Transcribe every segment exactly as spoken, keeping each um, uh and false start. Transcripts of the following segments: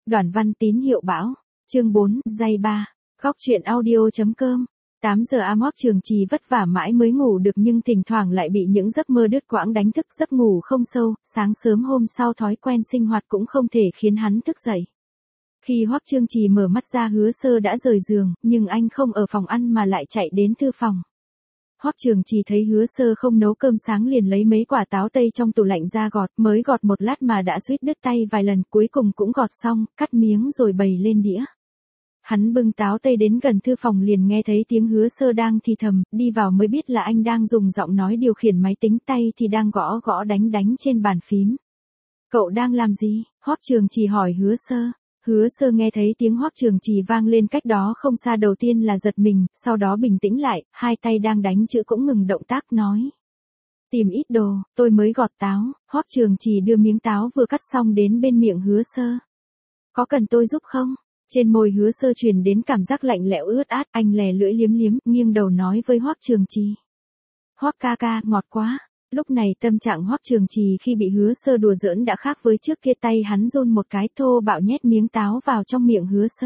Đoạn văn tín hiệu bão. Chương bốn, dây ba. Góc truyện audio.com. tám giờ am Hoắc Trường Trì vất vả mãi mới ngủ được nhưng thỉnh thoảng lại bị những giấc mơ đứt quãng đánh thức, giấc ngủ không sâu, sáng sớm hôm sau thói quen sinh hoạt cũng không thể khiến hắn thức dậy. Khi Hoắc Trường Trì mở mắt ra Hứa Sơ đã rời giường, nhưng anh không ở phòng ăn mà lại chạy đến thư phòng. Hoắc Trường Trì thấy Hứa Sơ không nấu cơm sáng liền lấy mấy quả táo tây trong tủ lạnh ra gọt, mới gọt một lát mà đã suýt đứt tay vài lần, cuối cùng cũng gọt xong, cắt miếng rồi bày lên đĩa. Hắn bưng táo tây đến gần thư phòng liền nghe thấy tiếng Hứa Sơ đang thì thầm, đi vào mới biết là anh đang dùng giọng nói điều khiển máy tính, tay thì đang gõ gõ đánh đánh trên bàn phím. Cậu đang làm gì? Hoắc Trường Trì hỏi Hứa Sơ. Hứa Sơ nghe thấy tiếng Hoắc Trường Trì vang lên cách đó không xa, đầu tiên là giật mình, sau đó bình tĩnh lại, hai tay đang đánh chữ cũng ngừng động tác nói. Tìm ít đồ, tôi mới gọt táo. Hoắc Trường Trì đưa miếng táo vừa cắt xong đến bên miệng Hứa Sơ. Có cần tôi giúp không? Trên môi Hứa Sơ truyền đến cảm giác lạnh lẽo ướt át, anh lè lưỡi liếm liếm, nghiêng đầu nói với Hoắc Trường Trì. Hoắc ca ca, ngọt quá. Lúc này tâm trạng Hoắc Trường Trì khi bị Hứa Sơ đùa giỡn đã khác với trước kia, tay hắn run một cái thô bạo nhét miếng táo vào trong miệng Hứa Sơ.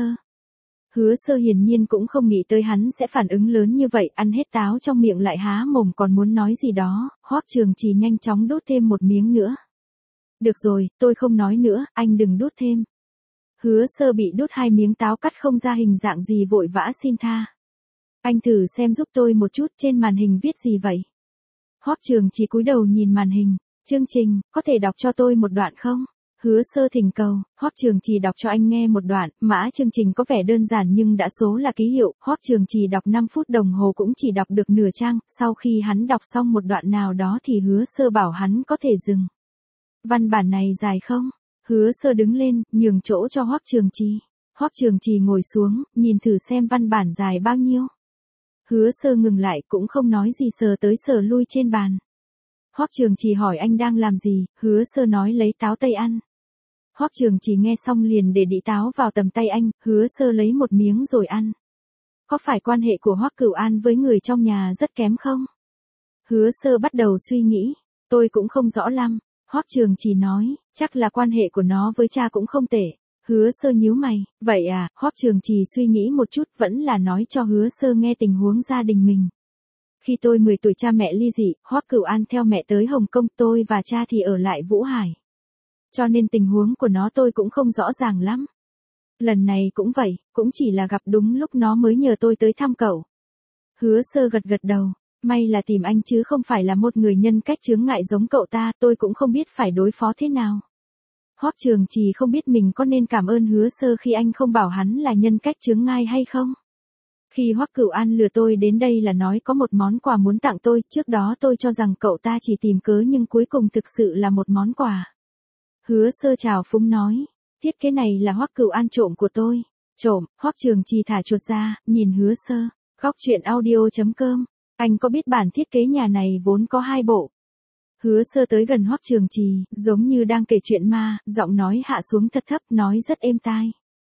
Hứa Sơ hiển nhiên cũng không nghĩ tới hắn sẽ phản ứng lớn như vậy, ăn hết táo trong miệng lại há mồm còn muốn nói gì đó, Hoắc Trường Trì nhanh chóng đút thêm một miếng nữa. Được rồi, tôi không nói nữa, anh đừng đút thêm. Hứa Sơ bị đút hai miếng táo cắt không ra hình dạng gì vội vã xin tha. Anh thử xem giúp tôi một chút, trên màn hình viết gì vậy? Hoắc Trường Trì cúi đầu nhìn màn hình. Chương trình, có thể đọc cho tôi một đoạn không? Hứa Sơ thỉnh cầu. Hoắc Trường Trì đọc cho anh nghe một đoạn. Mã chương trình có vẻ đơn giản nhưng đã số là ký hiệu. Hoắc Trường Trì đọc năm phút đồng hồ cũng chỉ đọc được nửa trang. Sau khi hắn đọc xong một đoạn nào đó thì Hứa Sơ bảo hắn có thể dừng. Văn bản này dài không? Hứa Sơ đứng lên, nhường chỗ cho Hoắc Trường Trì. Hoắc Trường Trì ngồi xuống, nhìn thử xem văn bản dài bao nhiêu. Hứa Sơ ngừng lại cũng không nói gì, sờ tới sờ lui trên bàn. Hoắc Trường Trì hỏi anh đang làm gì, Hứa Sơ nói lấy táo tây ăn. Hoắc Trường Trì nghe xong liền để đĩ táo vào tầm tay anh, Hứa Sơ lấy một miếng rồi ăn. Có phải quan hệ của Hoắc Cửu An với người trong nhà rất kém không? Hứa Sơ bắt đầu suy nghĩ, tôi cũng không rõ lắm. Hoắc Trường Trì nói, chắc là quan hệ của nó với cha cũng không tệ. Hứa Sơ nhíu mày, vậy à? Hoắc Trường Trì suy nghĩ một chút vẫn là nói cho Hứa Sơ nghe tình huống gia đình mình. Khi tôi mười tuổi cha mẹ ly dị, Hoắc Cửu An theo mẹ tới Hồng Kông, tôi và cha thì ở lại Vũ Hải. Cho nên tình huống của nó tôi cũng không rõ ràng lắm. Lần này cũng vậy, cũng chỉ là gặp đúng lúc nó mới nhờ tôi tới thăm cậu. Hứa Sơ gật gật đầu, may là tìm anh chứ không phải là một người nhân cách chướng ngại giống cậu ta, tôi cũng không biết phải đối phó thế nào. Hoắc Trường Trì không biết mình có nên cảm ơn Hứa Sơ khi anh không bảo hắn là nhân cách chướng ngại hay không. Khi Hoắc Cửu An lừa tôi đến đây là nói có một món quà muốn tặng tôi, trước đó tôi cho rằng cậu ta chỉ tìm cớ nhưng cuối cùng thực sự là một món quà. Hứa Sơ chào phúng nói, thiết kế này là Hoắc Cửu An trộm của tôi. Trộm? Hoắc Trường Trì thả chuột ra, nhìn Hứa Sơ. Góc truyện audio.com. Anh có biết bản thiết kế nhà này vốn có hai bộ. Hứa Sơ tới gần Hoắc Trường Trì, giống như đang kể chuyện ma, giọng nói hạ xuống thật thấp, nói rất êm tai.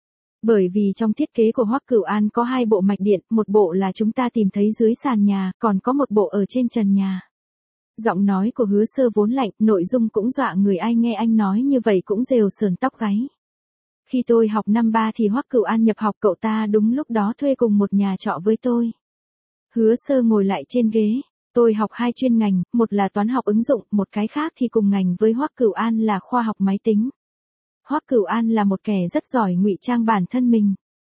Bởi vì trong thiết kế của Hoắc Cửu An có hai bộ mạch điện, một bộ là chúng ta tìm thấy dưới sàn nhà, còn có một bộ ở trên trần nhà. Giọng nói của Hứa Sơ vốn lạnh, nội dung cũng dọa người, ai nghe anh nói như vậy cũng rều sờn tóc gáy. Khi tôi học năm ba thì Hoắc Cửu An nhập học, cậu ta đúng lúc đó thuê cùng một nhà trọ với tôi. Hứa Sơ ngồi lại trên ghế. Tôi học hai chuyên ngành, một là toán học ứng dụng, một cái khác thì cùng ngành với Hoắc Cửu An là khoa học máy tính. Hoắc Cửu An là một kẻ rất giỏi ngụy trang bản thân mình.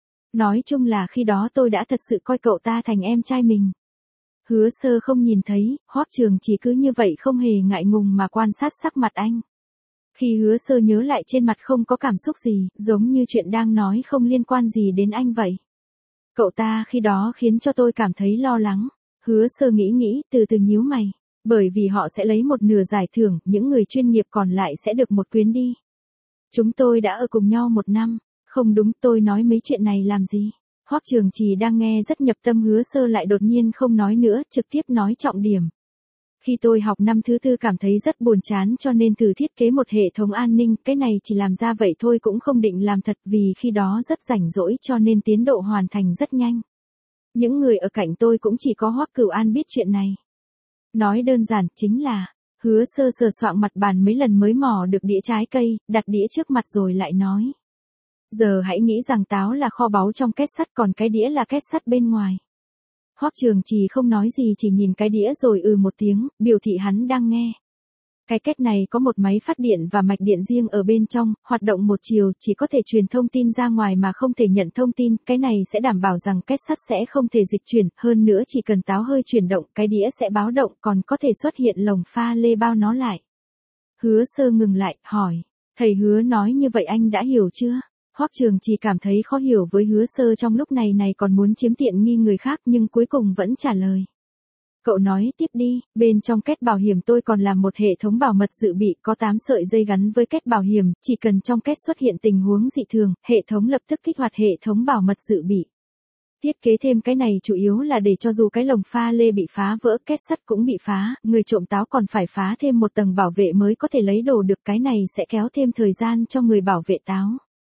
Nói chung là khi đó tôi đã thật sự coi cậu ta thành em trai mình. Hứa Sơ không nhìn thấy, Hoắc Trường Trì cứ như vậy không hề ngại ngùng mà quan sát sắc mặt anh. Khi Hứa Sơ nhớ lại trên mặt không có cảm xúc gì, giống như chuyện đang nói không liên quan gì đến anh vậy. Cậu ta khi đó khiến cho tôi cảm thấy lo lắng. Hứa Sơ nghĩ nghĩ, từ từ nhíu mày. Bởi vì họ sẽ lấy một nửa giải thưởng, những người chuyên nghiệp còn lại sẽ được một quyến đi. Chúng tôi đã ở cùng nhau một năm. Không đúng, tôi nói mấy chuyện này làm gì? Hoắc Trường Trì đang nghe rất nhập tâm, Hứa Sơ lại đột nhiên không nói nữa, trực tiếp nói trọng điểm. Khi tôi học năm thứ tư cảm thấy rất buồn chán cho nên thử thiết kế một hệ thống an ninh, cái này chỉ làm ra vậy thôi cũng không định làm thật vì khi đó rất rảnh rỗi cho nên tiến độ hoàn thành rất nhanh. Những người ở cạnh tôi cũng chỉ có Hoắc Cửu An biết chuyện này. Nói đơn giản chính là, Hứa Sơ sờ soạng mặt bàn mấy lần mới mò được đĩa trái cây, đặt đĩa trước mặt rồi lại nói. Giờ hãy nghĩ rằng táo là kho báu trong két sắt còn cái đĩa là két sắt bên ngoài. Hoắc Trường Trì không nói gì chỉ nhìn cái đĩa rồi ừ một tiếng, biểu thị hắn đang nghe. Cái két này có một máy phát điện và mạch điện riêng ở bên trong, hoạt động một chiều, chỉ có thể truyền thông tin ra ngoài mà không thể nhận thông tin, cái này sẽ đảm bảo rằng két sắt sẽ không thể dịch chuyển, hơn nữa chỉ cần táo hơi chuyển động, cái đĩa sẽ báo động còn có thể xuất hiện lồng pha lê bao nó lại. Hứa Sơ ngừng lại, hỏi, thầy Hứa nói như vậy anh đã hiểu chưa? Hoắc Trường Trì cảm thấy khó hiểu với Hứa Sơ trong lúc này này còn muốn chiếm tiện nghi người khác nhưng cuối cùng vẫn trả lời. Cậu nói tiếp đi, bên trong két bảo hiểm tôi còn làm một hệ thống bảo mật dự bị có tám sợi dây gắn với két bảo hiểm, chỉ cần trong két xuất hiện tình huống dị thường, hệ thống lập tức kích hoạt hệ thống bảo mật dự bị. Thiết kế thêm cái này chủ yếu là để cho dù cái lồng pha lê bị phá vỡ, két sắt cũng bị phá, người trộm táo còn phải phá thêm một tầng bảo vệ mới có thể lấy đồ được, cái này sẽ kéo thêm thời gian cho người bảo vệ táo.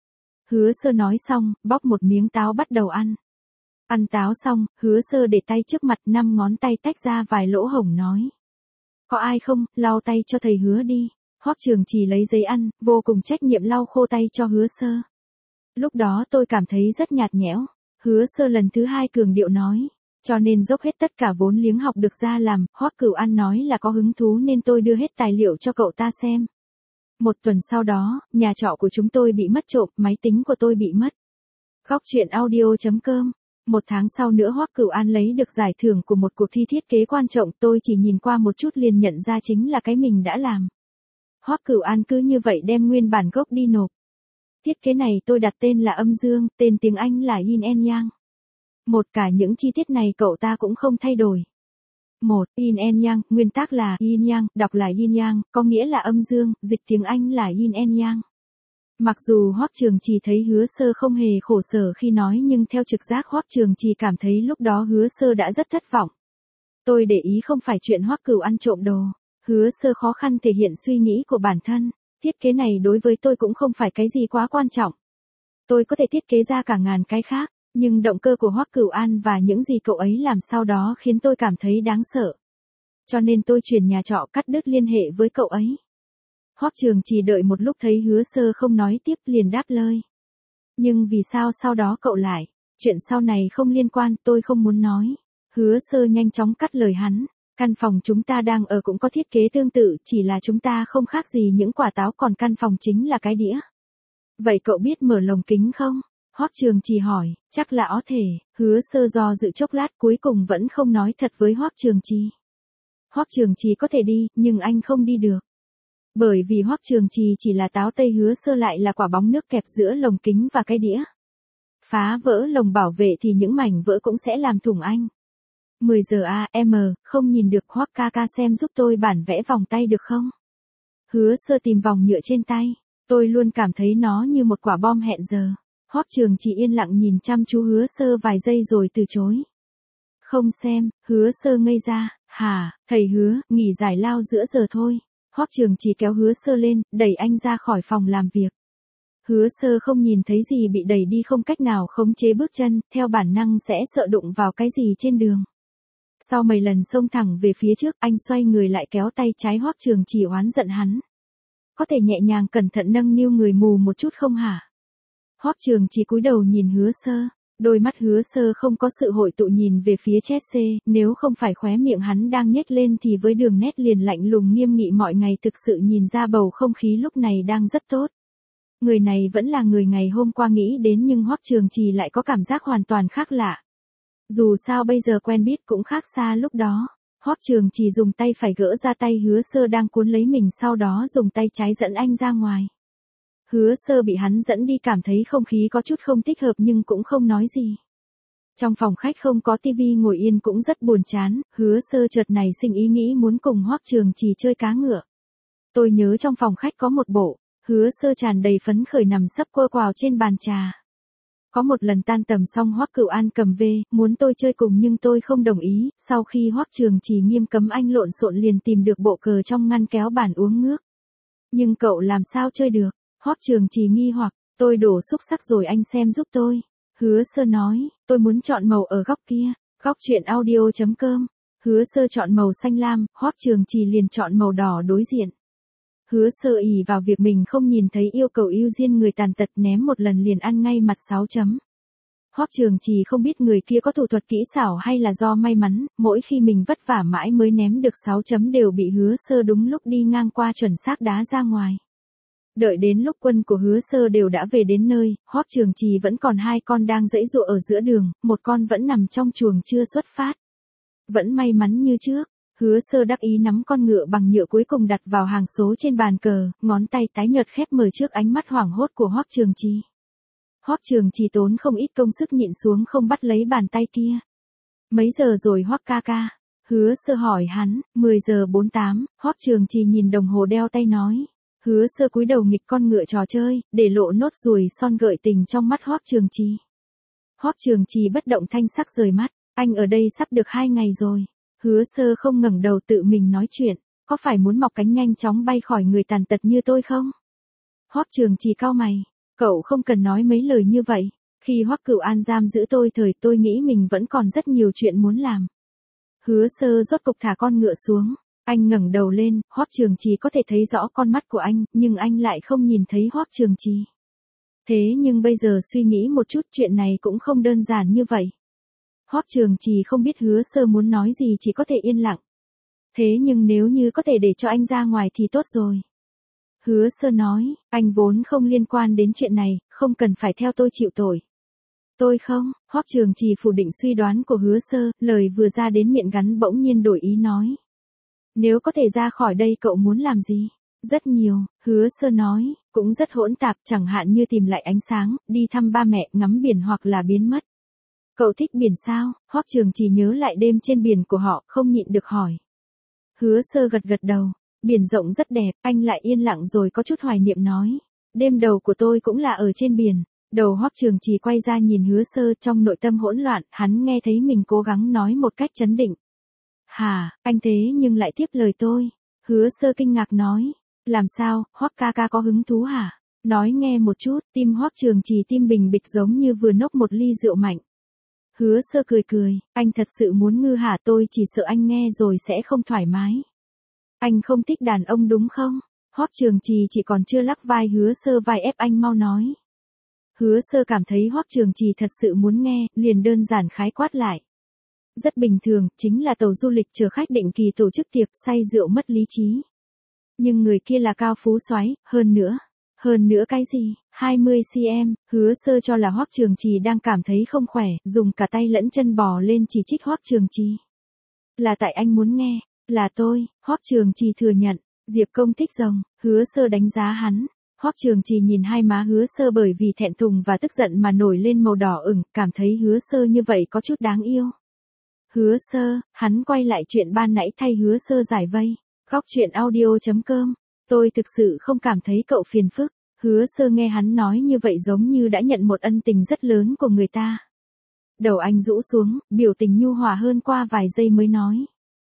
Hứa Sơ nói xong, bóc một miếng táo bắt đầu ăn. Ăn táo xong, Hứa Sơ để tay trước mặt, năm ngón tay tách ra vài lỗ hổng nói. Có ai không, lau tay cho thầy Hứa đi. Hoắc Trường Trì lấy giấy ăn, vô cùng trách nhiệm lau khô tay cho Hứa Sơ. Lúc đó tôi cảm thấy rất nhạt nhẽo. Hứa Sơ lần thứ hai cường điệu nói. Cho nên dốc hết tất cả vốn liếng học được ra làm, Hoắc Cửu An nói là có hứng thú nên tôi đưa hết tài liệu cho cậu ta xem. Một tuần sau đó, nhà trọ của chúng tôi bị mất trộm, máy tính của tôi bị mất. Góc truyện audio chấm com. Một tháng sau nữa Hoắc Cửu An lấy được giải thưởng của một cuộc thi thiết kế quan trọng, tôi chỉ nhìn qua một chút liền nhận ra chính là cái mình đã làm. Hoắc Cửu An cứ như vậy đem nguyên bản gốc đi nộp. Thiết kế này tôi đặt tên là Âm Dương, tên tiếng Anh là Yin and Yang. Một cả những chi tiết này cậu ta cũng không thay đổi. Một, Yin and Yang, nguyên tác là Yin Yang, đọc là Yin Yang, có nghĩa là âm dương, dịch tiếng Anh là Yin and Yang. Mặc dù Hoắc Trường Trì thấy Hứa Sơ không hề khổ sở khi nói nhưng theo trực giác Hoắc Trường Trì cảm thấy lúc đó Hứa Sơ đã rất thất vọng. Tôi để ý không phải chuyện Hoắc Cửu ăn trộm đồ. Hứa Sơ khó khăn thể hiện suy nghĩ của bản thân. Thiết kế này đối với tôi cũng không phải cái gì quá quan trọng. Tôi có thể thiết kế ra cả ngàn cái khác, nhưng động cơ của Hoắc Cửu An và những gì cậu ấy làm sau đó khiến tôi cảm thấy đáng sợ. Cho nên tôi chuyển nhà trọ, cắt đứt liên hệ với cậu ấy. Hoắc Trường Trì đợi một lúc thấy Hứa Sơ không nói tiếp liền đáp lời. Nhưng vì sao sau đó cậu lại? Chuyện sau này không liên quan, tôi không muốn nói. Hứa Sơ nhanh chóng cắt lời hắn. Căn phòng chúng ta đang ở cũng có thiết kế tương tự, chỉ là chúng ta không khác gì những quả táo, còn căn phòng chính là cái đĩa. Vậy cậu biết mở lồng kính không? Hoắc Trường Trì hỏi. Chắc là có thể. Hứa Sơ do dự chốc lát cuối cùng vẫn không nói thật với Hoắc Trường Trì. Hoắc Trường Trì có thể đi, nhưng anh không đi được. Bởi vì Hoắc Trường Trì chỉ là táo tây, Hứa Sơ lại là quả bóng nước kẹp giữa lồng kính và cái đĩa. Phá vỡ lồng bảo vệ thì những mảnh vỡ cũng sẽ làm thủng anh. mười giờ a em, không nhìn được, Hoắc ca ca xem giúp tôi bản vẽ vòng tay được không? Hứa Sơ tìm vòng nhựa trên tay. Tôi luôn cảm thấy nó như một quả bom hẹn giờ. Hoắc Trường Trì yên lặng nhìn chăm chú Hứa Sơ vài giây rồi từ chối. Không xem. Hứa Sơ ngây ra. Hả, thầy Hứa, nghỉ giải lao giữa giờ thôi. Hoắc Trường Trì kéo Hứa Sơ lên, đẩy anh ra khỏi phòng làm việc. Hứa Sơ không nhìn thấy gì bị đẩy đi, không cách nào khống chế bước chân, theo bản năng sẽ sợ đụng vào cái gì trên đường. Sau mấy lần xông thẳng về phía trước, anh xoay người lại kéo tay trái Hoắc Trường Trì oán giận hắn. Có thể nhẹ nhàng cẩn thận nâng niu người mù một chút không hả? Hoắc Trường Trì cúi đầu nhìn Hứa Sơ. Đôi mắt Hứa Sơ không có sự hội tụ nhìn về phía Chelsea, nếu không phải khóe miệng hắn đang nhếch lên thì với đường nét liền lạnh lùng nghiêm nghị mọi ngày thực sự nhìn ra bầu không khí lúc này đang rất tốt. Người này vẫn là người ngày hôm qua nghĩ đến nhưng Hoắc Trường Trì lại có cảm giác hoàn toàn khác lạ. Dù sao bây giờ quen biết cũng khác xa lúc đó. Hoắc Trường Trì dùng tay phải gỡ ra tay Hứa Sơ đang cuốn lấy mình, sau đó dùng tay trái dẫn anh ra ngoài. Hứa Sơ bị hắn dẫn đi cảm thấy không khí có chút không thích hợp nhưng cũng không nói gì. Trong phòng khách không có tivi, ngồi yên cũng rất buồn chán, Hứa Sơ chợt nảy sinh ý nghĩ muốn cùng Hoắc Trường Trì chơi cá ngựa. Tôi nhớ trong phòng khách có một bộ. Hứa Sơ tràn đầy phấn khởi nằm sấp quơ quào trên bàn trà. Có một lần tan tầm xong Hoắc Cửu An cầm về, muốn tôi chơi cùng nhưng tôi không đồng ý, sau khi Hoắc Trường Trì nghiêm cấm anh lộn xộn liền tìm được bộ cờ trong ngăn kéo bàn uống nước. Nhưng cậu làm sao chơi được? Hoắc Trường Trì nghi hoặc, tôi đổ xúc sắc rồi anh xem giúp tôi. Hứa Sơ nói, tôi muốn chọn màu ở góc kia. Góc truyện audio chấm com. Hứa Sơ chọn màu xanh lam, Hoắc Trường Trì liền chọn màu đỏ đối diện. Hứa Sơ ỷ vào việc mình không nhìn thấy yêu cầu ưu tiên người tàn tật ném một lần liền ăn ngay mặt sáu chấm. Hoắc Trường Trì không biết người kia có thủ thuật kỹ xảo hay là do may mắn, mỗi khi mình vất vả mãi mới ném được sáu chấm đều bị Hứa Sơ đúng lúc đi ngang qua chuẩn xác đá ra ngoài. Đợi đến lúc quân của Hứa Sơ đều đã về đến nơi, Hoắc Trường Trì vẫn còn hai con đang giãy giụa ở giữa đường, một con vẫn nằm trong chuồng chưa xuất phát. Vẫn may mắn như trước, Hứa Sơ đắc ý nắm con ngựa bằng nhựa cuối cùng đặt vào hàng số trên bàn cờ, ngón tay tái nhợt khép mở trước ánh mắt hoảng hốt của Hoắc Trường Trì. Hoắc Trường Trì tốn không ít công sức nhịn xuống không bắt lấy bàn tay kia. Mấy giờ rồi Hoắc ca ca? Hứa Sơ hỏi hắn. Mười giờ bốn mươi tám, Hoắc Trường Trì nhìn đồng hồ đeo tay nói. Hứa Sơ cúi đầu nghịch con ngựa trò chơi, để lộ nốt ruồi son gợi tình trong mắt Hoắc Trường Trì. Hoắc Trường Trì bất động thanh sắc rời mắt, anh ở đây sắp được hai ngày rồi. Hứa Sơ không ngẩng đầu tự mình nói chuyện, có phải muốn mọc cánh nhanh chóng bay khỏi người tàn tật như tôi không? Hoắc Trường Trì cau mày, cậu không cần nói mấy lời như vậy, khi Hoắc Cửu An giam giữ tôi thời tôi nghĩ mình vẫn còn rất nhiều chuyện muốn làm. Hứa Sơ rốt cục thả con ngựa xuống, anh ngẩng đầu lên, Hoắc Trường Trì có thể thấy rõ con mắt của anh, nhưng anh lại không nhìn thấy Hoắc Trường Trì. Thế nhưng bây giờ suy nghĩ một chút chuyện này cũng không đơn giản như vậy. Hoắc Trường Trì không biết Hứa Sơ muốn nói gì chỉ có thể yên lặng. Thế nhưng nếu như có thể để cho anh ra ngoài thì tốt rồi. Hứa Sơ nói, anh vốn không liên quan đến chuyện này, không cần phải theo tôi chịu tội. Tôi không, Hoắc Trường Trì phủ định suy đoán của Hứa Sơ, lời vừa ra đến miệng gắn bỗng nhiên đổi ý nói. Nếu có thể ra khỏi đây cậu muốn làm gì? Rất nhiều, Hứa Sơ nói, cũng rất hỗn tạp, chẳng hạn như tìm lại ánh sáng, đi thăm ba mẹ, ngắm biển hoặc là biến mất. Cậu thích biển sao? Hoắc Trường Trì nhớ lại đêm trên biển của họ, không nhịn được hỏi. Hứa Sơ gật gật đầu, biển rộng rất đẹp, anh lại yên lặng rồi có chút hoài niệm nói. Đêm đầu của tôi cũng là ở trên biển. Đầu Hoắc Trường Trì quay ra nhìn Hứa Sơ trong nội tâm hỗn loạn, hắn nghe thấy mình cố gắng nói một cách trấn định. Hà, anh thế nhưng lại tiếp lời tôi. Hứa Sơ kinh ngạc nói. Làm sao, Hoắc ca ca có hứng thú hả? Nói nghe một chút, tim Hoắc Trường Trì tim bình bịch giống như vừa nốc một ly rượu mạnh. Hứa Sơ cười cười, anh thật sự muốn ngư hả? Tôi chỉ sợ anh nghe rồi sẽ không thoải mái. Anh không thích đàn ông đúng không? Hoắc Trường Trì chỉ còn chưa lắc vai Hứa Sơ vai ép anh mau nói. Hứa Sơ cảm thấy Hoắc Trường Trì thật sự muốn nghe, liền đơn giản khái quát lại. Rất bình thường, chính là tàu du lịch chở khách định kỳ tổ chức tiệc, say rượu mất lý trí. Nhưng người kia là cao phú soái, hơn nữa. Hơn nữa cái gì? hai mươi xăng-ti-mét, Hứa Sơ cho là Hoắc Trường Trì đang cảm thấy không khỏe, dùng cả tay lẫn chân bò lên chỉ trích Hoắc Trường Trì. Là tại anh muốn nghe, là tôi, Hoắc Trường Trì thừa nhận, Diệp Công thích rồng, Hứa Sơ đánh giá hắn. Hoắc Trường Trì nhìn hai má Hứa Sơ bởi vì thẹn thùng và tức giận mà nổi lên màu đỏ ửng, cảm thấy Hứa Sơ như vậy có chút đáng yêu. Hứa Sơ, hắn quay lại chuyện ban nãy thay Hứa Sơ giải vây. Góc truyện audio chấm com. Tôi thực sự không cảm thấy cậu phiền phức. Hứa Sơ nghe hắn nói như vậy giống như đã nhận một ân tình rất lớn của người ta. Đầu anh rũ xuống, biểu tình nhu hòa hơn qua vài giây mới nói.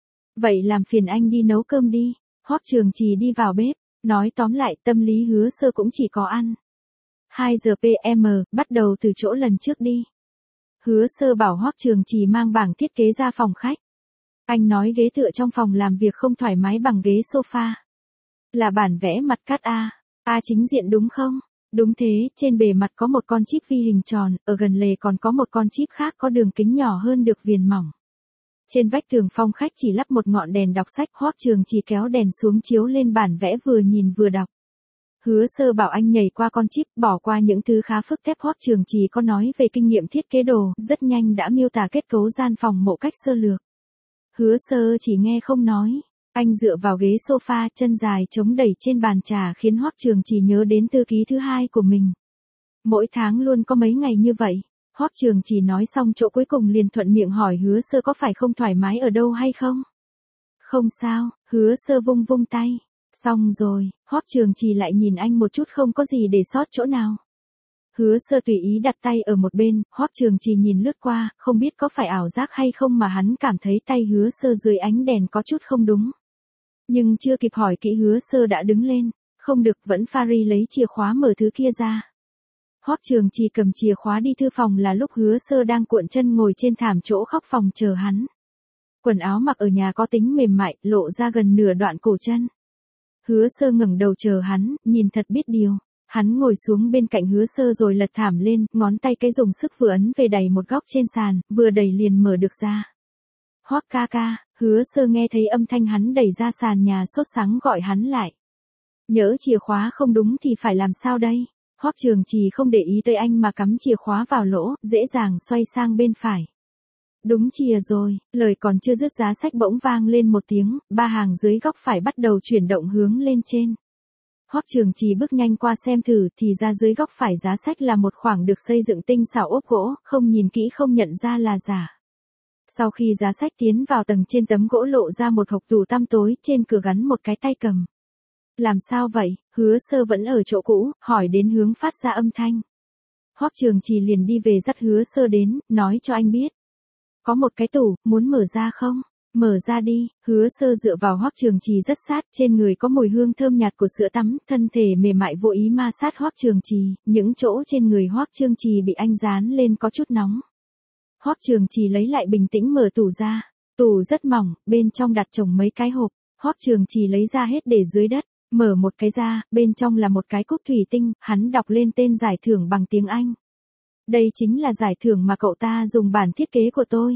Vậy làm phiền anh đi nấu cơm đi. Hoắc Trường Trì đi vào bếp. Nói tóm lại tâm lý Hứa Sơ cũng chỉ có ăn. hai giờ pê em, bắt đầu từ chỗ lần trước đi. Hứa Sơ bảo Hoắc Trường Trì mang bảng thiết kế ra phòng khách. Anh nói ghế tựa trong phòng làm việc không thoải mái bằng ghế sofa. Là bản vẽ mặt cắt A. A chính diện đúng không? Đúng thế, trên bề mặt có một con chip vi hình tròn, ở gần lề còn có một con chip khác có đường kính nhỏ hơn được viền mỏng. Trên vách tường phòng khách chỉ lắp một ngọn đèn đọc sách, Hoắc Trường Trì kéo đèn xuống chiếu lên bản vẽ vừa nhìn vừa đọc. Hứa Sơ bảo anh nhảy qua con chip, bỏ qua những thứ khá phức tạp. Hoắc Trường Trì có nói về kinh nghiệm thiết kế đồ, rất nhanh đã miêu tả kết cấu gian phòng một cách sơ lược. Hứa Sơ chỉ nghe không nói. Anh dựa vào ghế sofa, chân dài chống đẩy trên bàn trà khiến Hoắc Trường Trì nhớ đến thư ký thứ hai của mình. Mỗi tháng luôn có mấy ngày như vậy. Hoắc Trường Trì nói xong chỗ cuối cùng liền thuận miệng hỏi Hứa Sơ có phải không thoải mái ở đâu hay không? Không sao, Hứa Sơ vung vung tay. Xong rồi, Hoắc Trường Trì lại nhìn anh một chút không có gì để sót chỗ nào. Hứa Sơ tùy ý đặt tay ở một bên, Hoắc Trường Trì nhìn lướt qua, không biết có phải ảo giác hay không mà hắn cảm thấy tay Hứa Sơ dưới ánh đèn có chút không đúng. Nhưng chưa kịp hỏi kỹ Hứa Sơ đã đứng lên, không được vẫn Fari lấy chìa khóa mở thứ kia ra. Hoắc Trường Trì cầm chìa khóa đi thư phòng là lúc Hứa Sơ đang cuộn chân ngồi trên thảm chỗ khóc phòng chờ hắn. Quần áo mặc ở nhà có tính mềm mại, lộ ra gần nửa đoạn cổ chân. Hứa Sơ ngẩng đầu chờ hắn, nhìn thật biết điều. Hắn ngồi xuống bên cạnh Hứa Sơ rồi lật thảm lên, ngón tay cái dùng sức vừa ấn về đẩy một góc trên sàn, vừa đẩy liền mở được ra. Hoắc ca ca, Hứa Sơ nghe thấy âm thanh hắn đẩy ra sàn nhà sốt sắng gọi hắn lại. Nhỡ chìa khóa không đúng thì phải làm sao đây? Hoắc Trường Trì không để ý tới anh mà cắm chìa khóa vào lỗ, dễ dàng xoay sang bên phải. Đúng chìa rồi, lời còn chưa dứt giá sách bỗng vang lên một tiếng, ba hàng dưới góc phải bắt đầu chuyển động hướng lên trên. Hoắc Trường Trì bước nhanh qua xem thử thì ra dưới góc phải giá sách là một khoảng được xây dựng tinh xảo ốp gỗ, không nhìn kỹ không nhận ra là giả. Sau khi giá sách tiến vào tầng trên tấm gỗ lộ ra một hộc tủ tăm tối, trên cửa gắn một cái tay cầm. Làm sao vậy? Hứa Sơ vẫn ở chỗ cũ, hỏi đến hướng phát ra âm thanh. Hoắc Trường Trì liền đi về dắt Hứa Sơ đến, nói cho anh biết. Có một cái tủ, muốn mở ra không? Mở ra đi. Hứa Sơ dựa vào Hoắc Trường Trì rất sát, trên người có mùi hương thơm nhạt của sữa tắm, thân thể mềm mại vô ý ma sát Hoắc Trường Trì, những chỗ trên người Hoắc Trường Trì bị anh dán lên có chút nóng. Hoắc Trường Trì lấy lại bình tĩnh mở tủ ra. Tủ rất mỏng, bên trong đặt chồng mấy cái hộp. Hoắc Trường Trì lấy ra hết để dưới đất. Mở một cái ra, bên trong là một cái cúc thủy tinh, hắn đọc lên tên giải thưởng bằng tiếng Anh. Đây chính là giải thưởng mà cậu ta dùng bản thiết kế của tôi.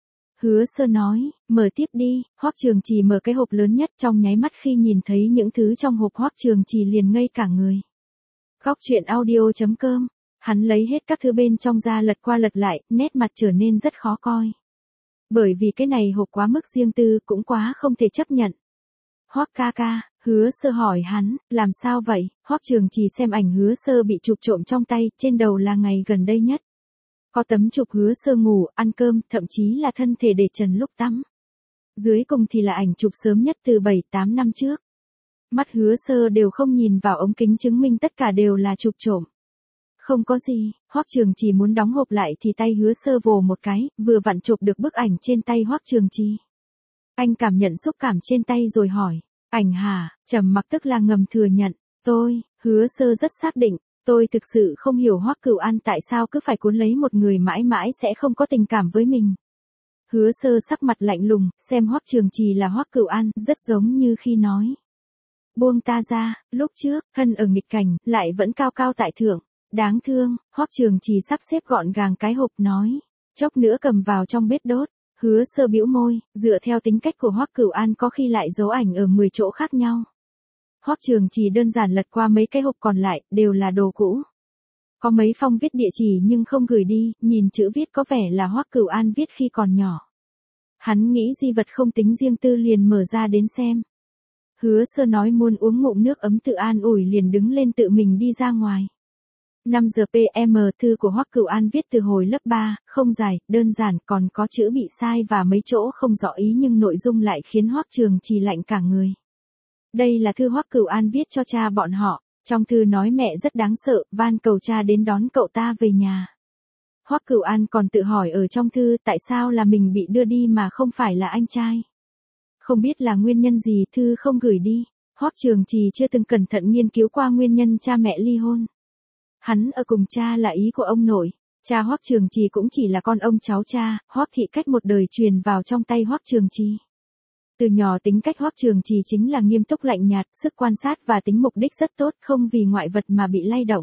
Hứa Sơ nói, mở tiếp đi. Hoắc Trường Trì mở cái hộp lớn nhất, trong nháy mắt khi nhìn thấy những thứ trong hộp Hoắc Trường Trì liền ngây cả người. Góc truyện audio chấm com, hắn lấy hết các thứ bên trong ra lật qua lật lại, nét mặt trở nên rất khó coi. Bởi vì cái này hộp quá mức riêng tư, cũng quá không thể chấp nhận. Hoắc ca ca, Hứa Sơ hỏi hắn, làm sao vậy? Hoắc Trường Trì xem ảnh Hứa Sơ bị chụp trộm trong tay, trên đầu là ngày gần đây nhất. Có tấm chụp Hứa Sơ ngủ, ăn cơm, thậm chí là thân thể để trần lúc tắm. Dưới cùng thì là ảnh chụp sớm nhất từ bảy tám năm trước. Mắt Hứa Sơ đều không nhìn vào ống kính chứng minh tất cả đều là chụp trộm. Không có gì, Hoắc Trường Trì muốn đóng hộp lại thì tay Hứa Sơ vồ một cái, vừa vặn chụp được bức ảnh trên tay Hoắc Trường Trì. Anh cảm nhận xúc cảm trên tay rồi hỏi. Ảnh hả? Trầm mặc tức là ngầm thừa nhận. Tôi, Hứa Sơ rất xác định, tôi thực sự không hiểu Hoắc Cửu An tại sao cứ phải cuốn lấy một người mãi mãi sẽ không có tình cảm với mình. Hứa Sơ sắc mặt lạnh lùng, xem Hoắc Trường Trì là Hoắc Cửu An, rất giống như khi nói. Buông ta ra, lúc trước, thân ở nghịch cảnh, lại vẫn cao cao tại thượng. Đáng thương, Hoắc Trường Trì sắp xếp gọn gàng cái hộp nói. Chốc nữa cầm vào trong bếp đốt. Hứa Sơ bĩu môi, dựa theo tính cách của Hoắc Cửu An có khi lại giấu ảnh ở mười chỗ khác nhau. Hoắc Trường Trì đơn giản lật qua mấy cái hộp còn lại, đều là đồ cũ. Có mấy phong viết địa chỉ nhưng không gửi đi, nhìn chữ viết có vẻ là Hoắc Cửu An viết khi còn nhỏ. Hắn nghĩ di vật không tính riêng tư liền mở ra đến xem. Hứa Sơ nói muốn uống ngụm nước ấm tự an ủi liền đứng lên tự mình đi ra ngoài. năm giờ pê em thư của Hoắc Cửu An viết từ hồi lớp ba, không dài, đơn giản, còn có chữ bị sai và mấy chỗ không rõ ý nhưng nội dung lại khiến Hoắc Trường Trì lạnh cả người. Đây là thư Hoắc Cửu An viết cho cha bọn họ, trong thư nói mẹ rất đáng sợ, van cầu cha đến đón cậu ta về nhà. Hoắc Cửu An còn tự hỏi ở trong thư tại sao là mình bị đưa đi mà không phải là anh trai. Không biết là nguyên nhân gì thư không gửi đi, Hoắc Trường Trì chưa từng cẩn thận nghiên cứu qua nguyên nhân cha mẹ ly hôn. Hắn ở cùng cha là ý của ông nội, cha Hoắc Trường Trì cũng chỉ là con ông cháu cha, Hoắc thị cách một đời truyền vào trong tay Hoắc Trường Trì. Từ nhỏ tính cách Hoắc Trường Trì chính là nghiêm túc lạnh nhạt, sức quan sát và tính mục đích rất tốt, không vì ngoại vật mà bị lay động.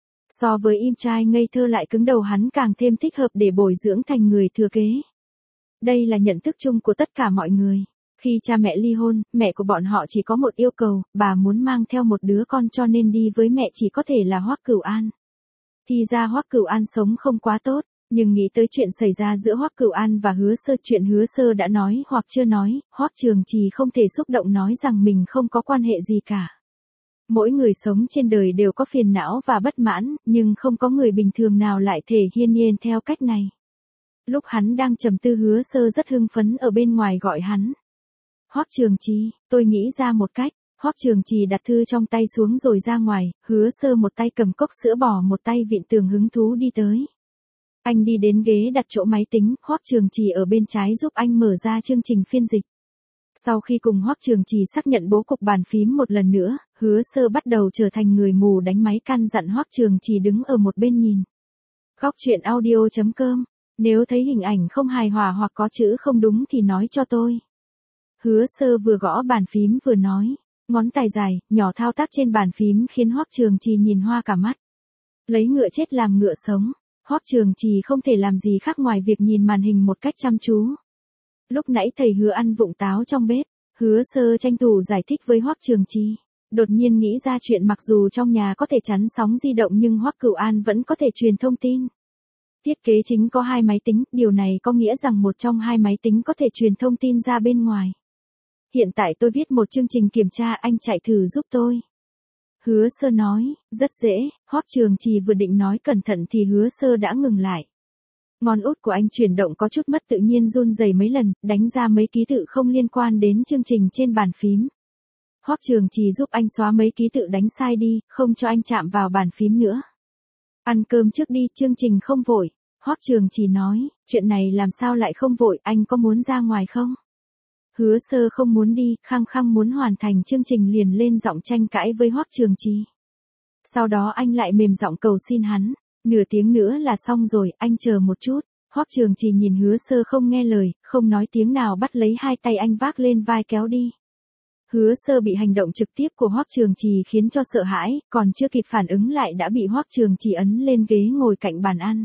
So với im trai ngây thơ lại cứng đầu hắn càng thêm thích hợp để bồi dưỡng thành người thừa kế. Đây là nhận thức chung của tất cả mọi người. Khi cha mẹ ly hôn, mẹ của bọn họ chỉ có một yêu cầu, bà muốn mang theo một đứa con cho nên đi với mẹ chỉ có thể là Hoắc Cửu An. Thì ra Hoắc Cửu An sống không quá tốt, nhưng nghĩ tới chuyện xảy ra giữa Hoắc Cửu An và Hứa Sơ, chuyện Hứa Sơ đã nói hoặc chưa nói, Hoắc Trường Trì không thể xúc động nói rằng mình không có quan hệ gì cả. Mỗi người sống trên đời đều có phiền não và bất mãn, nhưng không có người bình thường nào lại thể hiên nhiên theo cách này. Lúc hắn đang trầm tư Hứa Sơ rất hưng phấn ở bên ngoài gọi hắn. Hoắc Trường Trì, tôi nghĩ ra một cách. Hoắc Trường Trì đặt thư trong tay xuống rồi ra ngoài, Hứa Sơ một tay cầm cốc sữa bò một tay vịn tường hứng thú đi tới. Anh đi đến ghế đặt chỗ máy tính, Hoắc Trường Trì ở bên trái giúp anh mở ra chương trình phiên dịch. Sau khi cùng Hoắc Trường Trì xác nhận bố cục bàn phím một lần nữa, Hứa Sơ bắt đầu trở thành người mù đánh máy, căn dặn Hoắc Trường Trì đứng ở một bên nhìn. Góc truyện audio chấm com, nếu thấy hình ảnh không hài hòa hoặc có chữ không đúng thì nói cho tôi. Hứa Sơ vừa gõ bàn phím vừa nói, Ngón tay dài, nhỏ thao tác trên bàn phím khiến Hoắc Trường Trì nhìn hoa cả mắt. Lấy ngựa chết làm ngựa sống, Hoắc Trường Trì không thể làm gì khác ngoài việc nhìn màn hình một cách chăm chú. Lúc nãy thầy Hứa ăn vụng táo trong bếp, Hứa Sơ tranh thủ giải thích với Hoắc Trường Trì. Đột nhiên nghĩ ra chuyện mặc dù trong nhà có thể chắn sóng di động nhưng Hoắc Cửu An vẫn có thể truyền thông tin. Thiết kế chính có hai máy tính, điều này có nghĩa rằng một trong hai máy tính có thể truyền thông tin ra bên ngoài. Hiện tại tôi viết một chương trình kiểm tra, anh chạy thử giúp tôi. Hứa Sơ nói, rất dễ. Hoắc Trường Trì vừa định nói cẩn thận thì Hứa Sơ đã ngừng lại. Ngón út của anh chuyển động có chút mất tự nhiên, run rẩy mấy lần, đánh ra mấy ký tự không liên quan đến chương trình trên bàn phím. Hoắc Trường Trì giúp anh xóa mấy ký tự đánh sai đi, không cho anh chạm vào bàn phím nữa. Ăn cơm trước đi, chương trình không vội. Hoắc Trường Trì nói, chuyện này làm sao lại không vội, anh có muốn ra ngoài không? Hứa Sơ không muốn đi, khăng khăng muốn hoàn thành chương trình liền lên giọng tranh cãi với Hoắc Trường Trì. Sau đó anh lại mềm giọng cầu xin hắn, nửa tiếng nữa là xong rồi, anh chờ một chút. Hoắc Trường Trì nhìn Hứa Sơ không nghe lời, không nói tiếng nào bắt lấy hai tay anh vác lên vai kéo đi. Hứa Sơ bị hành động trực tiếp của Hoắc Trường Trì khiến cho sợ hãi, còn chưa kịp phản ứng lại đã bị Hoắc Trường Trì ấn lên ghế ngồi cạnh bàn ăn.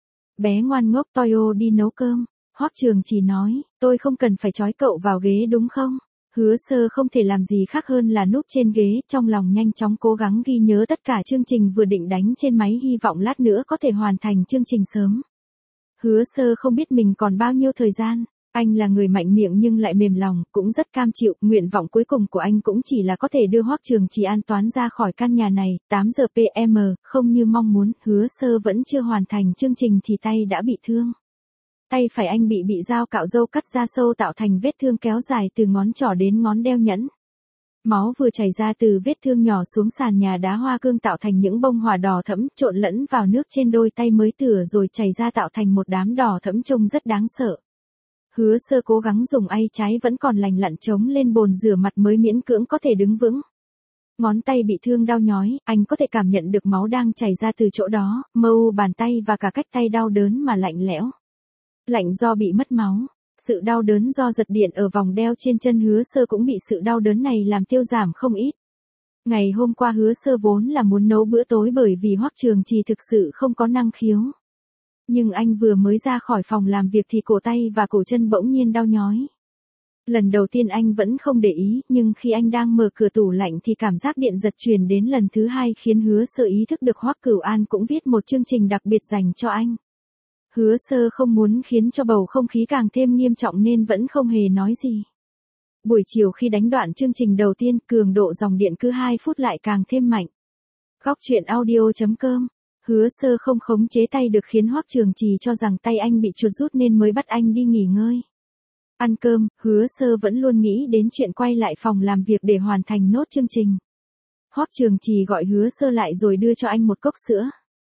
Bé ngoan ngốc, Toyo đi nấu cơm. Hoắc Trường Trì nói, tôi không cần phải trói cậu vào ghế đúng không? Hứa Sơ không thể làm gì khác hơn là núp trên ghế, trong lòng nhanh chóng cố gắng ghi nhớ tất cả chương trình vừa định đánh trên máy, hy vọng lát nữa có thể hoàn thành chương trình sớm. Hứa Sơ không biết mình còn bao nhiêu thời gian. Anh là người mạnh miệng nhưng lại mềm lòng, cũng rất cam chịu, nguyện vọng cuối cùng của anh cũng chỉ là có thể đưa Hoắc Trường Trì an toàn ra khỏi căn nhà này. Tám giờ pê em, không như mong muốn, Hứa Sơ vẫn chưa hoàn thành chương trình thì tay đã bị thương. Tay phải anh bị bị dao cạo râu cắt ra sâu tạo thành vết thương kéo dài từ ngón trỏ đến ngón đeo nhẫn. Máu vừa chảy ra từ vết thương nhỏ xuống sàn nhà đá hoa cương tạo thành những bông hỏa đỏ thẫm trộn lẫn vào nước trên đôi tay mới tửa rồi chảy ra tạo thành một đám đỏ thẫm trông rất đáng sợ. Hứa Sơ cố gắng dùng tay trái vẫn còn lành lặn chống lên bồn rửa mặt mới miễn cưỡng có thể đứng vững. Ngón tay bị thương đau nhói, anh có thể cảm nhận được máu đang chảy ra từ chỗ đó, mờ u bàn tay và cả cách tay đau đớn mà lạnh lẽo. Lạnh do bị mất máu, sự đau đớn do giật điện ở vòng đeo trên chân Hứa Sơ cũng bị sự đau đớn này làm tiêu giảm không ít. Ngày hôm qua Hứa Sơ vốn là muốn nấu bữa tối bởi vì Hoắc Trường Trì thực sự không có năng khiếu. Nhưng anh vừa mới ra khỏi phòng làm việc thì cổ tay và cổ chân bỗng nhiên đau nhói. Lần đầu tiên anh vẫn không để ý, nhưng khi anh đang mở cửa tủ lạnh thì cảm giác điện giật truyền đến lần thứ hai khiến Hứa Sơ ý thức được Hoắc Cửu An cũng viết một chương trình đặc biệt dành cho anh. Hứa Sơ không muốn khiến cho bầu không khí càng thêm nghiêm trọng nên vẫn không hề nói gì. Buổi chiều khi đánh đoạn chương trình đầu tiên, cường độ dòng điện cứ hai phút lại càng thêm mạnh. Góc truyện audio chấm com. Hứa Sơ không khống chế tay được khiến Hoắc Trường Trì cho rằng tay anh bị chuột rút nên mới bắt anh đi nghỉ ngơi. Ăn cơm, Hứa Sơ vẫn luôn nghĩ đến chuyện quay lại phòng làm việc để hoàn thành nốt chương trình. Hoắc Trường Trì gọi Hứa Sơ lại rồi đưa cho anh một cốc sữa.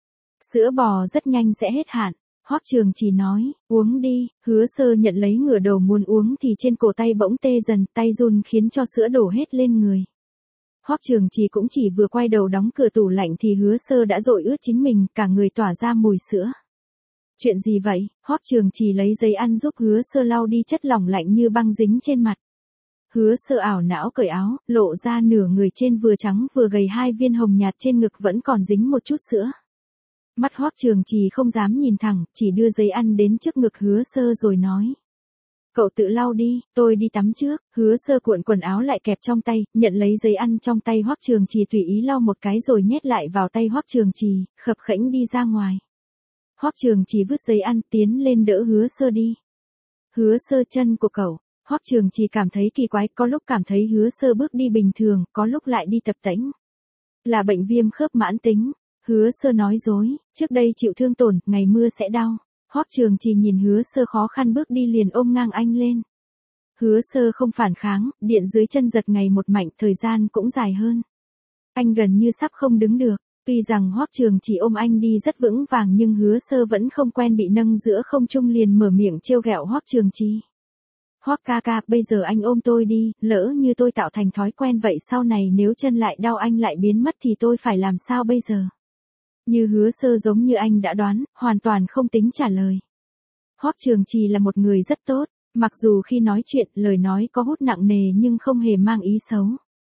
Sữa bò rất nhanh sẽ hết hạn. Hoắc Trường Trì nói, uống đi. Hứa Sơ nhận lấy ngửa đầu muốn uống thì trên cổ tay bỗng tê dần, tay run khiến cho sữa đổ hết lên người. Hoắc Trường Trì cũng chỉ vừa quay đầu đóng cửa tủ lạnh thì Hứa Sơ đã dội ướt chính mình, cả người tỏa ra mùi sữa. Chuyện gì vậy? Hoắc Trường Trì lấy giấy ăn giúp Hứa Sơ lau đi chất lỏng lạnh như băng dính trên mặt. Hứa Sơ ảo não cởi áo, lộ ra nửa người trên vừa trắng vừa gầy, hai viên hồng nhạt trên ngực vẫn còn dính một chút sữa. Mắt Hoắc Trường Trì không dám nhìn thẳng, chỉ đưa giấy ăn đến trước ngực Hứa Sơ rồi nói. Cậu tự lau đi, tôi đi tắm trước. Hứa Sơ cuộn quần áo lại kẹp trong tay, nhận lấy giấy ăn trong tay Hoắc Trường Trì tùy ý lau một cái rồi nhét lại vào tay Hoắc Trường Trì, khập khẽnh đi ra ngoài. Hoắc Trường Trì vứt giấy ăn tiến lên đỡ Hứa Sơ đi. Hứa Sơ, chân của cậu. Hoắc Trường Trì cảm thấy kỳ quái, có lúc cảm thấy Hứa Sơ bước đi bình thường, có lúc lại đi tập tễnh. Là bệnh viêm khớp mãn tính. Hứa Sơ nói dối, trước đây chịu thương tổn, ngày mưa sẽ đau. Hoắc Trường Trì nhìn Hứa Sơ khó khăn bước đi liền ôm ngang anh lên. Hứa Sơ không phản kháng, điện dưới chân giật ngày một mạnh, thời gian cũng dài hơn. Anh gần như sắp không đứng được. Tuy rằng Hoắc Trường Trì ôm anh đi rất vững vàng nhưng Hứa Sơ vẫn không quen bị nâng giữa không trung liền mở miệng trêu ghẹo Hoắc Trường Trì. Hoắc ca ca, bây giờ anh ôm tôi đi, lỡ như tôi tạo thành thói quen vậy sau này nếu chân lại đau anh lại biến mất thì tôi phải làm sao bây giờ? Như Hứa Sơ giống như anh đã đoán, hoàn toàn không tính trả lời. Hoắc Trường Trì là một người rất tốt, mặc dù khi nói chuyện, lời nói có hút nặng nề nhưng không hề mang ý xấu.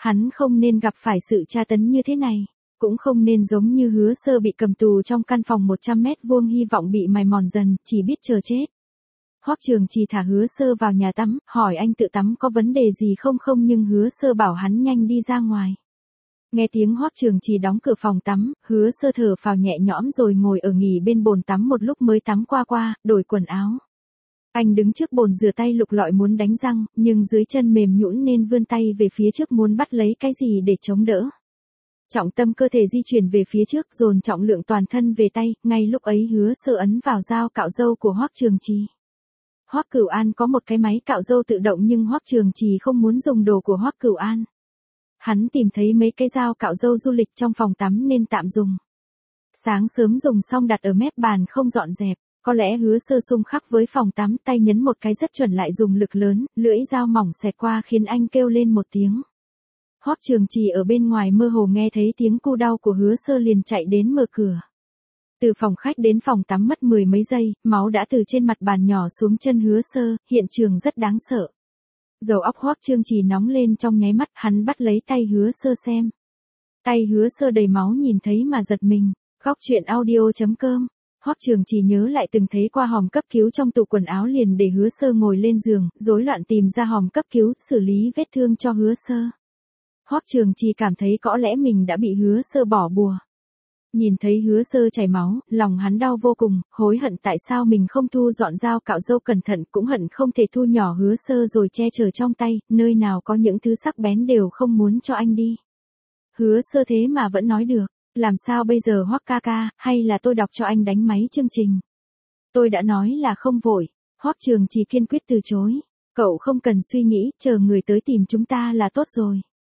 Hắn không nên gặp phải sự tra tấn như thế này. Cũng không nên giống như Hứa Sơ bị cầm tù trong căn phòng một trăm mét vuông hy vọng bị mài mòn dần, chỉ biết chờ chết. Hoắc Trường Trì thả Hứa Sơ vào nhà tắm, hỏi anh tự tắm có vấn đề gì không không nhưng Hứa Sơ bảo hắn nhanh đi ra ngoài. Nghe tiếng Hoắc Trường Trì đóng cửa phòng tắm, Hứa Sơ thở phào nhẹ nhõm rồi ngồi ở nghỉ bên bồn tắm một lúc mới tắm qua qua, đổi quần áo. Anh đứng trước bồn rửa tay lục lọi muốn đánh răng, nhưng dưới chân mềm nhũn nên vươn tay về phía trước muốn bắt lấy cái gì để chống đỡ. Trọng tâm cơ thể di chuyển về phía trước dồn trọng lượng toàn thân về tay, ngay lúc ấy Hứa Sơ ấn vào dao cạo râu của Hoắc Trường Trì. Hoắc Cửu An có một cái máy cạo râu tự động nhưng Hoắc Trường Trì không muốn dùng đồ của Hoắc Cửu An. Hắn tìm thấy mấy cái dao cạo râu du lịch trong phòng tắm nên tạm dùng. Sáng sớm dùng xong đặt ở mép bàn không dọn dẹp, có lẽ Hứa Sơ xung khắc với phòng tắm tay nhấn một cái rất chuẩn lại dùng lực lớn, lưỡi dao mỏng xẹt qua khiến anh kêu lên một tiếng. Hoắc Trường Trì ở bên ngoài mơ hồ nghe thấy tiếng cu đau của Hứa Sơ liền chạy đến mở cửa. Từ phòng khách đến phòng tắm mất mười mấy giây, máu đã từ trên mặt bàn nhỏ xuống chân Hứa Sơ, hiện trường rất đáng sợ. Đầu óc Hoắc Trường Trì nóng lên trong nháy mắt, hắn bắt lấy tay Hứa Sơ xem. Tay Hứa Sơ đầy máu nhìn thấy mà giật mình. Góc truyện audio chấm com. Hoắc Trường Trì nhớ lại từng thấy qua hòm cấp cứu trong tủ quần áo liền để Hứa Sơ ngồi lên giường, rối loạn tìm ra hòm cấp cứu, xử lý vết thương cho Hứa Sơ. Hoắc Trường Trì cảm thấy có lẽ mình đã bị Hứa Sơ bỏ bùa. Nhìn thấy Hứa Sơ chảy máu, lòng hắn đau vô cùng, hối hận tại sao mình không thu dọn dao cạo râu cẩn thận, cũng hận không thể thu nhỏ Hứa Sơ rồi che chở trong tay, nơi nào có những thứ sắc bén đều không muốn cho anh đi. Hứa Sơ thế mà vẫn nói được, làm sao bây giờ Hoắc ca ca, hay là tôi đọc cho anh đánh máy chương trình. Tôi đã nói là không vội. Hoắc Trường Trì kiên quyết từ chối. Cậu không cần suy nghĩ, chờ người tới tìm chúng ta là tốt rồi.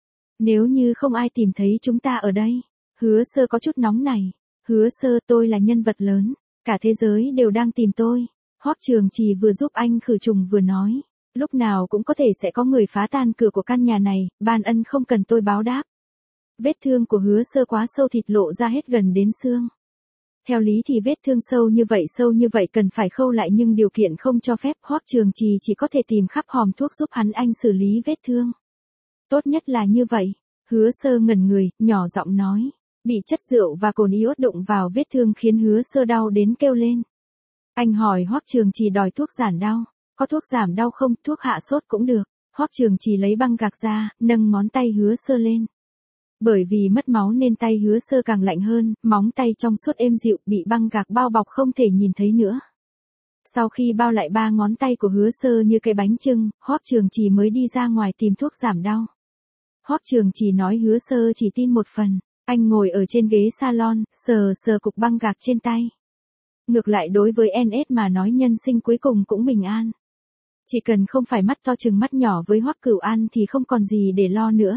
Nếu như không ai tìm thấy chúng ta ở đây. Hứa Sơ có chút nóng này. Hứa Sơ, tôi là nhân vật lớn. Cả thế giới đều đang tìm tôi. Hoắc Trường Trì vừa giúp anh khử trùng vừa nói. Lúc nào cũng có thể sẽ có người phá tan cửa của căn nhà này, ban ân không cần tôi báo đáp. Vết thương của Hứa Sơ quá sâu thịt lộ ra hết gần đến xương. Theo lý thì vết thương sâu như vậy sâu như vậy cần phải khâu lại nhưng điều kiện không cho phép. Hoắc Trường Trì chỉ có thể tìm khắp hòm thuốc giúp hắn anh xử lý vết thương. Tốt nhất là như vậy. Hứa Sơ ngẩn người, nhỏ giọng nói. Bị chất rượu và cồn iốt đụng vào vết thương khiến Hứa Sơ đau đến kêu lên. Anh hỏi Hoắc Trường Trì đòi thuốc giảm đau. Có thuốc giảm đau không, thuốc hạ sốt cũng được. Hoắc Trường Trì lấy băng gạc ra, nâng ngón tay Hứa Sơ lên. Bởi vì mất máu nên tay Hứa Sơ càng lạnh hơn, móng tay trong suốt êm dịu, bị băng gạc bao bọc không thể nhìn thấy nữa. Sau khi bao lại ba ngón tay của Hứa Sơ như cái bánh chưng, Hoắc Trường Trì mới đi ra ngoài tìm thuốc giảm đau. Hoắc Trường Trì nói Hứa Sơ chỉ tin một phần, anh ngồi ở trên ghế salon, sờ sờ cục băng gạc trên tay. Ngược lại đối với en ét mà nói nhân sinh cuối cùng cũng bình an. Chỉ cần không phải mắt to chừng mắt nhỏ với Hoắc Cửu An thì không còn gì để lo nữa.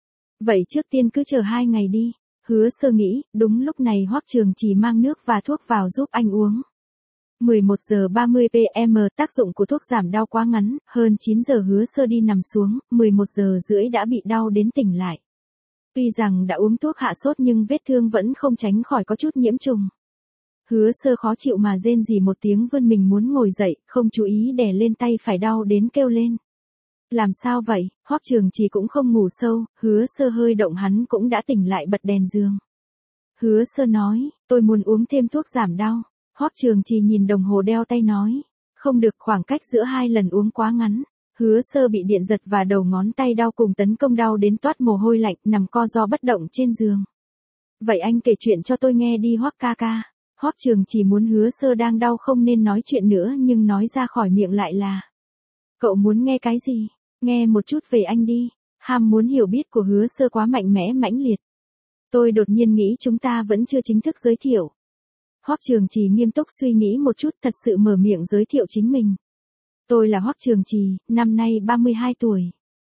Vậy trước tiên cứ chờ hai ngày đi. Hứa Sơ nghĩ, đúng lúc này Hoắc Trường Trì mang nước và thuốc vào giúp anh uống. mười một giờ ba mươi pê em, tác dụng của thuốc giảm đau quá ngắn, hơn chín giờ Hứa Sơ đi nằm xuống, mười một giờ rưỡi đã bị đau đến tỉnh lại. Tuy rằng đã uống thuốc hạ sốt nhưng vết thương vẫn không tránh khỏi có chút nhiễm trùng. Hứa Sơ khó chịu mà rên rỉ một tiếng vươn mình muốn ngồi dậy, không chú ý đè lên tay phải đau đến kêu lên. Làm sao vậy? Hoắc Trường Trì cũng không ngủ sâu, Hứa Sơ hơi động hắn cũng đã tỉnh lại bật đèn giường. Hứa Sơ nói, tôi muốn uống thêm thuốc giảm đau. Hoắc Trường Trì nhìn đồng hồ đeo tay nói, không được, khoảng cách giữa hai lần uống quá ngắn. Hứa Sơ bị điện giật và đầu ngón tay đau cùng tấn công đau đến toát mồ hôi lạnh, nằm co ro bất động trên giường. Vậy anh kể chuyện cho tôi nghe đi Hoắc ca ca. Hoắc Trường Trì muốn Hứa Sơ đang đau không nên nói chuyện nữa nhưng nói ra khỏi miệng lại là. Cậu muốn nghe cái gì? Nghe một chút về anh đi. Ham muốn hiểu biết của Hứa Sơ quá mạnh mẽ mãnh liệt. Tôi đột nhiên nghĩ chúng ta vẫn chưa chính thức giới thiệu. Hoắc Trường Trì nghiêm túc suy nghĩ một chút thật sự mở miệng giới thiệu chính mình. Tôi là Hoắc Trường Trì, năm nay ba mươi hai tuổi.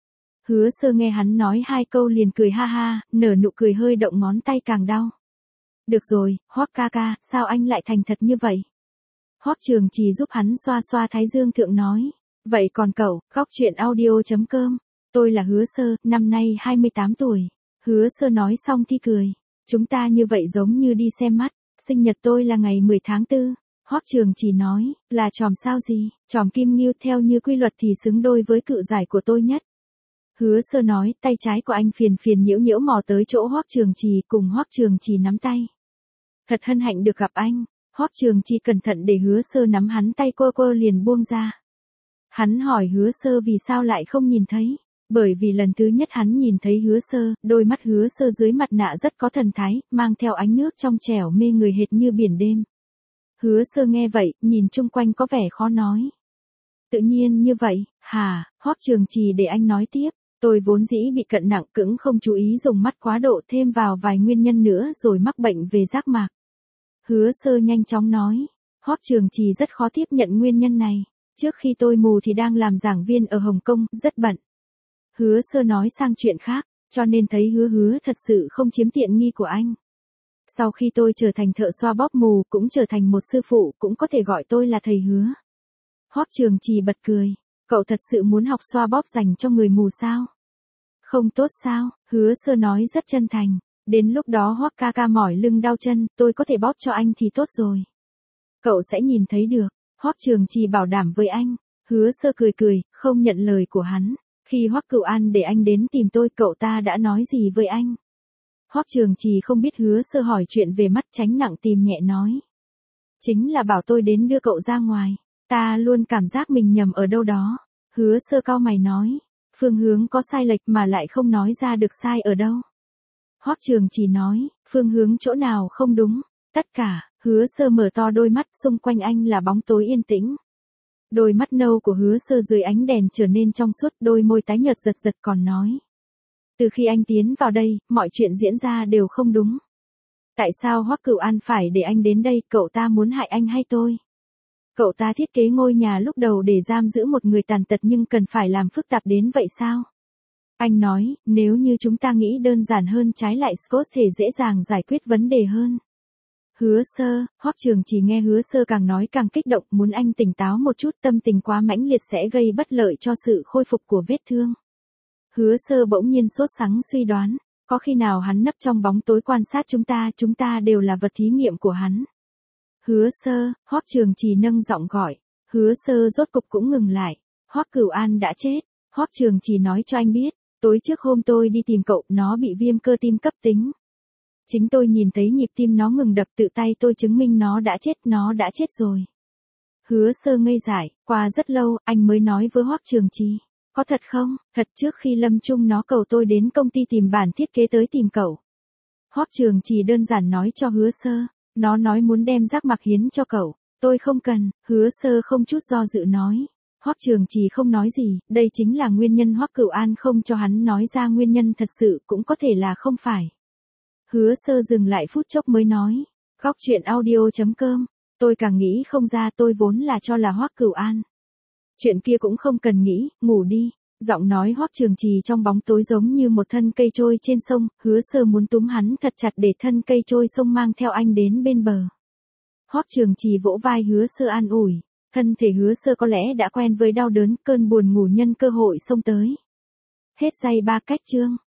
Hứa Sơ nghe hắn nói hai câu liền cười ha ha, nở nụ cười hơi động ngón tay càng đau. Được rồi, Hoắc ca ca, sao anh lại thành thật như vậy? Hoắc Trường Trì giúp hắn xoa xoa thái dương thượng nói. Vậy còn cậu, góc truyện audio chấm com. Tôi là Hứa Sơ, năm nay hai mươi tám tuổi. Hứa Sơ nói xong thì cười. Chúng ta như vậy giống như đi xem mắt. Sinh nhật tôi là ngày mười tháng tư. Hoắc Trường Trì nói, là chòm sao gì? Chòm kim ngưu theo như quy luật thì xứng đôi với cự giải của tôi nhất. Hứa Sơ nói, tay trái của anh phiền phiền nhiễu nhiễu mò tới chỗ Hoắc Trường Trì, cùng Hoắc Trường Trì nắm tay. Thật hân hạnh được gặp anh. Hoắc Trường Trì cẩn thận để Hứa Sơ nắm hắn tay, cô cô liền buông ra. Hắn hỏi Hứa Sơ vì sao lại không nhìn thấy. Bởi vì lần thứ nhất hắn nhìn thấy Hứa Sơ, đôi mắt Hứa Sơ dưới mặt nạ rất có thần thái, mang theo ánh nước trong trẻo mê người hệt như biển đêm. Hứa Sơ nghe vậy, nhìn chung quanh có vẻ khó nói. Tự nhiên như vậy, hà, Hoắc Trường Trì để anh nói tiếp. Tôi vốn dĩ bị cận nặng cứng không chú ý dùng mắt quá độ, thêm vào vài nguyên nhân nữa rồi mắc bệnh về giác mạc. Hứa Sơ nhanh chóng nói. Hoắc Trường Trì rất khó tiếp nhận nguyên nhân này. Trước khi tôi mù thì đang làm giảng viên ở Hồng Kông, rất bận. Hứa Sơ nói sang chuyện khác, cho nên thấy hứa hứa thật sự không chiếm tiện nghi của anh. Sau khi tôi trở thành thợ xoa bóp mù, cũng trở thành một sư phụ, cũng có thể gọi tôi là thầy Hứa. Hoắc Trường Trì bật cười. Cậu thật sự muốn học xoa bóp dành cho người mù sao? Không tốt sao? Hứa Sơ nói rất chân thành. Đến lúc đó Hoắc ca ca mỏi lưng đau chân, tôi có thể bóp cho anh thì tốt rồi. Cậu sẽ nhìn thấy được. Hoắc Trường Trì bảo đảm với anh. Hứa Sơ cười cười, không nhận lời của hắn. Khi Hoắc Cửu An để anh đến tìm tôi, cậu ta đã nói gì với anh? Hoắc Trường Trì không biết Hứa Sơ hỏi chuyện về mắt, tránh nặng tìm nhẹ nói. Chính là bảo tôi đến đưa cậu ra ngoài. Ta luôn cảm giác mình nhầm ở đâu đó. Hứa Sơ cau mày nói. Phương hướng có sai lệch mà lại không nói ra được sai ở đâu. Hoắc Trường Trì nói, phương hướng chỗ nào không đúng? Tất cả. Hứa Sơ mở to đôi mắt, xung quanh anh là bóng tối yên tĩnh. Đôi mắt nâu của Hứa Sơ dưới ánh đèn trở nên trong suốt, đôi môi tái nhợt giật giật còn nói. Từ khi anh tiến vào đây, mọi chuyện diễn ra đều không đúng. Tại sao Hoắc Cửu An phải để anh đến đây, cậu ta muốn hại anh hay tôi? Cậu ta thiết kế ngôi nhà lúc đầu để giam giữ một người tàn tật nhưng cần phải làm phức tạp đến vậy sao? Anh nói, nếu như chúng ta nghĩ đơn giản hơn trái lại Scott thể dễ dàng giải quyết vấn đề hơn. Hứa Sơ, Hoắc Trường Trì nghe Hứa Sơ càng nói càng kích động, muốn anh tỉnh táo một chút, tâm tình quá mãnh liệt sẽ gây bất lợi cho sự khôi phục của vết thương. Hứa Sơ bỗng nhiên sốt sắng suy đoán, có khi nào hắn nấp trong bóng tối quan sát chúng ta, chúng ta đều là vật thí nghiệm của hắn. Hứa Sơ, Hoắc Trường Trì nâng giọng gọi. Hứa Sơ rốt cục cũng ngừng lại. Hoắc Cửu An đã chết. Hoắc Trường Trì nói cho anh biết, tối trước hôm tôi đi tìm cậu, nó bị viêm cơ tim cấp tính. Chính tôi nhìn thấy nhịp tim nó ngừng đập, tự tay tôi chứng minh nó đã chết, nó đã chết rồi. Hứa Sơ ngây dại, qua rất lâu, anh mới nói với Hoắc Trường Trì. Có thật không? Thật, trước khi lâm chung nó cầu tôi đến công ty tìm bản thiết kế tới tìm cậu. Hoắc Trường Trì đơn giản nói cho Hứa Sơ. Nó nói muốn đem giác mạc hiến cho cậu. Tôi không cần. Hứa Sơ không chút do dự nói. Hoắc Trường Trì không nói gì, đây chính là nguyên nhân Hoắc Cửu An không cho hắn nói ra nguyên nhân thật sự, cũng có thể là không phải. Hứa Sơ dừng lại phút chốc mới nói. Góc truyện audio chấm com. Tôi càng nghĩ không ra, tôi vốn là cho là Hoắc Cửu An. Chuyện kia cũng không cần nghĩ, ngủ đi. Giọng nói Hoắc Trường Trì trong bóng tối giống như một thân cây trôi trên sông, Hứa Sơ muốn túm hắn thật chặt để thân cây trôi sông mang theo anh đến bên bờ. Hoắc Trường Trì vỗ vai Hứa Sơ an ủi, thân thể Hứa Sơ có lẽ đã quen với đau đớn, cơn buồn ngủ nhân cơ hội xông tới. Hết giây ba cách chương.